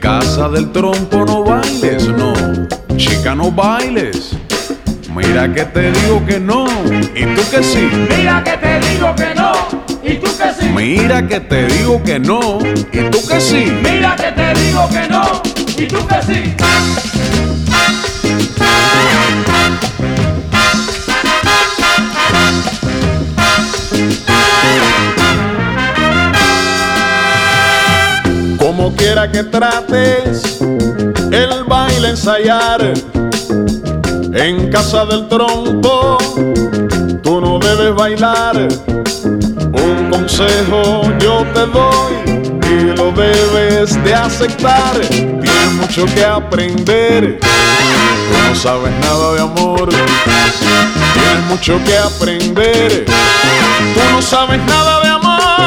casa del trompo no bailes, no, chica, no bailes. Mira que te digo que no, y tú que sí. Mira que te digo que no, y tú que sí. Mira que te digo que no, y tú que sí. Mira que te digo que no, y tú que sí. Como quiera que trates el baile ensayar, en casa del trompo tú no debes bailar. Un consejo yo te doy y lo debes de aceptar. Tienes mucho que aprender, tú no sabes nada de amor. Tienes mucho que aprender, tú no sabes nada de amor.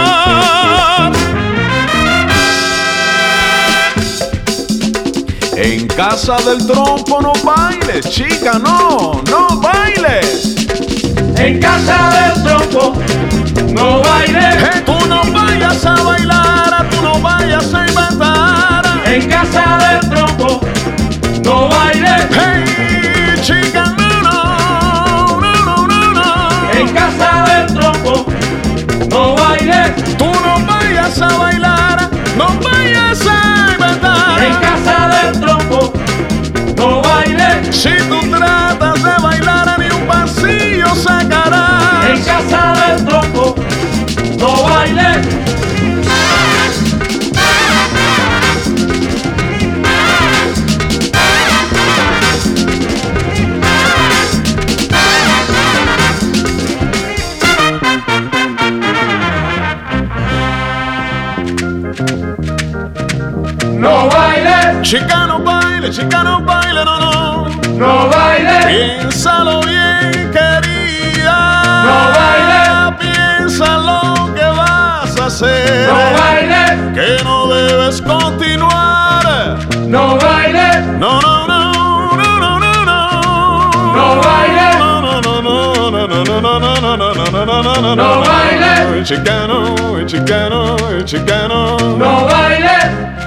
En casa del trompo no bailes, chica, no, no bailes. En casa del trompo no bailes. Tú no vayas a bailar, tú no vayas a inventar. En casa del trompo no bailes. Hey, chica, no, no, no, no, no. En casa del trompo no bailes. Tú no vayas a bailar, no vayas a inventar. En casa del trompo no bailes. Si tú tratas de bailar, ni un pasillo sacarás. En casa del trompo no bailes. No bailes. Chica, no baile, no, no. No bailes. Piénsalo bien, querida. No bailes. Piensa lo que vas a hacer. No bailes. Que no debes continuar. No bailes. No, no, no, no, no, no, no. No bailes. No, no, no, no, no, no, no, no, no, no, no, no, no, no. No bailes. Chicano, chicano, chicano. No bailes.